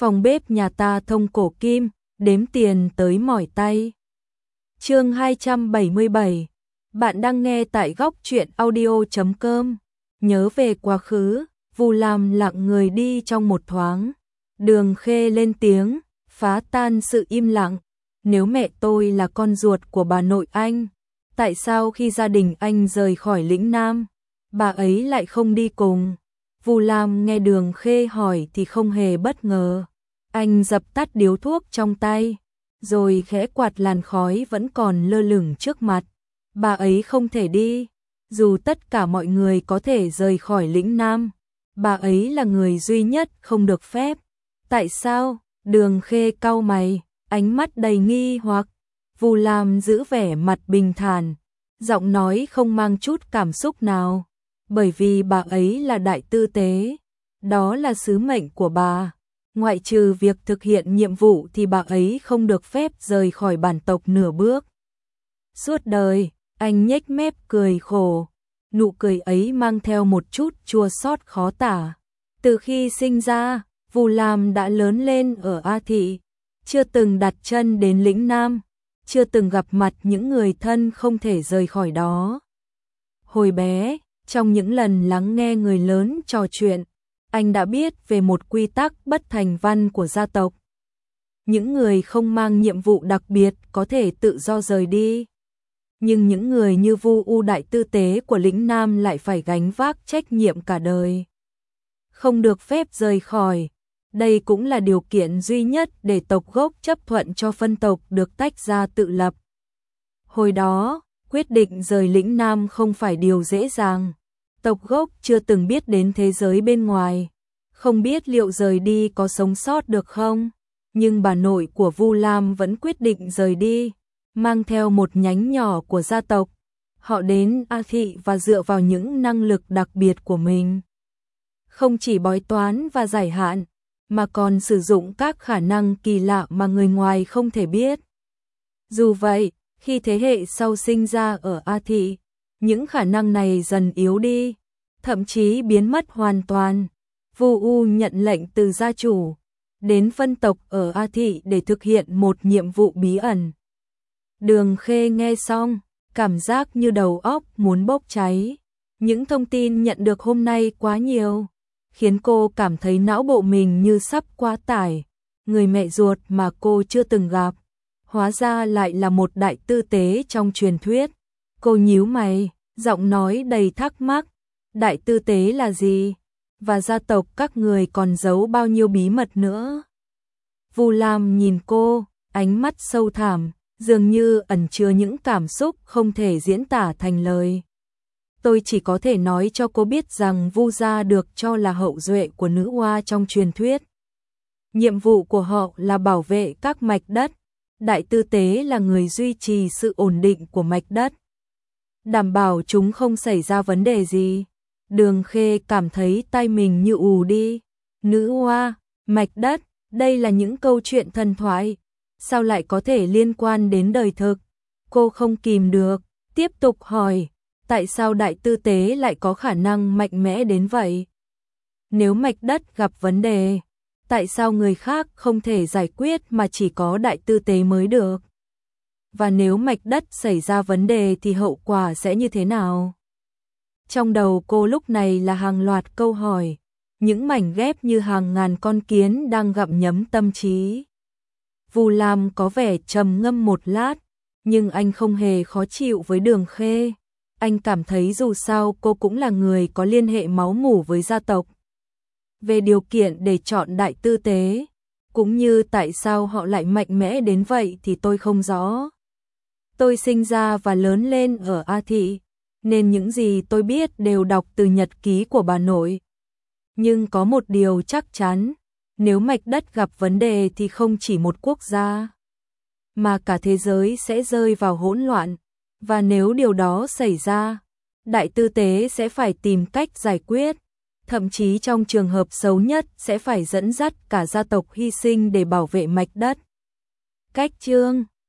Phòng bếp nhà ta thông cổ kim, đếm tiền tới mỏi tay. Chương 277. Bạn đang nghe tại góc truyện audio.com. Nhớ về quá khứ, Vu Lam lặng người đi trong một thoáng. Đường Khê lên tiếng, phá tan sự im lặng. Nếu mẹ tôi là con ruột của bà nội anh, tại sao khi gia đình anh rời khỏi lĩnh Nam, bà ấy lại không đi cùng? Vu Lam nghe Đường Khê hỏi thì không hề bất ngờ. Anh dập tắt điếu thuốc trong tay, rồi khẽ quạt làn khói vẫn còn lơ lửng trước mặt. Bà ấy không thể đi, dù tất cả mọi người có thể rời khỏi lĩnh Nam, bà ấy là người duy nhất không được phép. Tại sao? Đường Khê cau mày, ánh mắt đầy nghi hoặc. Vu Lam giữ vẻ mặt bình thản, giọng nói không mang chút cảm xúc nào. Bởi vì bà ấy là đại tư tế, đó là sứ mệnh của bà. Ngoại trừ việc thực hiện nhiệm vụ thì bà ấy không được phép rời khỏi bản tộc nửa bước. Suốt đời, anh nhếch mép cười khổ, nụ cười ấy mang theo một chút chua xót khó tả. Từ khi sinh ra, Vu Lam đã lớn lên ở A Thị, chưa từng đặt chân đến lĩnh Nam, chưa từng gặp mặt những người thân không thể rời khỏi đó. Hồi bé, trong những lần lắng nghe người lớn trò chuyện, anh đã biết về một quy tắc bất thành văn của gia tộc. Những người không mang nhiệm vụ đặc biệt có thể tự do rời đi. Nhưng những người như Vu U đại tư tế của lĩnh Nam lại phải gánh vác trách nhiệm cả đời. Không được phép rời khỏi. Đây cũng là điều kiện duy nhất để tộc gốc chấp thuận cho phân tộc được tách ra tự lập. Hồi đó, quyết định rời lĩnh Nam không phải điều dễ dàng. Tộc gốc chưa từng biết đến thế giới bên ngoài, không biết liệu rời đi có sống sót được không. Nhưng bà nội của Vu Lam vẫn quyết định rời đi, mang theo một nhánh nhỏ của gia tộc. Họ đến A Thị và dựa vào những năng lực đặc biệt của mình. Không chỉ bói toán và giải hạn, mà còn sử dụng các khả năng kỳ lạ mà người ngoài không thể biết. Dù vậy, khi thế hệ sau sinh ra ở A Thị, những khả năng này dần yếu đi, thậm chí biến mất hoàn toàn. Vu U nhận lệnh từ gia chủ, đến phân tộc ở A Thị để thực hiện một nhiệm vụ bí ẩn. Đường Khê nghe xong, cảm giác như đầu óc muốn bốc cháy. Những thông tin nhận được hôm nay quá nhiều, khiến cô cảm thấy não bộ mình như sắp quá tải. Người mẹ ruột mà cô chưa từng gặp, hóa ra lại là một đại tư tế trong truyền thuyết. Cô nhíu mày, giọng nói đầy thắc mắc. Đại tư tế là gì? Và gia tộc các người còn giấu bao nhiêu bí mật nữa? Vu Lam nhìn cô, ánh mắt sâu thẳm, dường như ẩn chứa những cảm xúc không thể diễn tả thành lời. Tôi chỉ có thể nói cho cô biết rằng Vu gia được cho là hậu duệ của nữ oa trong truyền thuyết. Nhiệm vụ của họ là bảo vệ các mạch đất. Đại tư tế là người duy trì sự ổn định của mạch đất, đảm bảo chúng không xảy ra vấn đề gì. Đường Khê cảm thấy tay mình như ù đi. Nữ oa, mạch đất, đây là những câu chuyện thần thoại, sao lại có thể liên quan đến đời thực? Cô không kìm được, tiếp tục hỏi, tại sao đại tư tế lại có khả năng mạnh mẽ đến vậy? Nếu mạch đất gặp vấn đề, tại sao người khác không thể giải quyết mà chỉ có đại tư tế mới được? Và nếu mạch đất xảy ra vấn đề thì hậu quả sẽ như thế nào? Trong đầu cô lúc này là hàng loạt câu hỏi, những mảnh ghép như hàng ngàn con kiến đang gặm nhấm tâm trí. Vu Lam có vẻ trầm ngâm một lát, nhưng anh không hề khó chịu với Đường Khê. Anh cảm thấy dù sao cô cũng là người có liên hệ máu mủ với gia tộc. Về điều kiện để chọn đại tư tế, cũng như tại sao họ lại mạnh mẽ đến vậy thì tôi không rõ. Tôi sinh ra và lớn lên ở A Thị, nên những gì tôi biết đều đọc từ nhật ký của bà nội. Nhưng có một điều chắc chắn, nếu mạch đất gặp vấn đề thì không chỉ một quốc gia, mà cả thế giới sẽ rơi vào hỗn loạn. Và nếu điều đó xảy ra, đại tư tế sẽ phải tìm cách giải quyết, thậm chí trong trường hợp xấu nhất sẽ phải dẫn dắt cả gia tộc hy sinh để bảo vệ mạch đất. Cách chương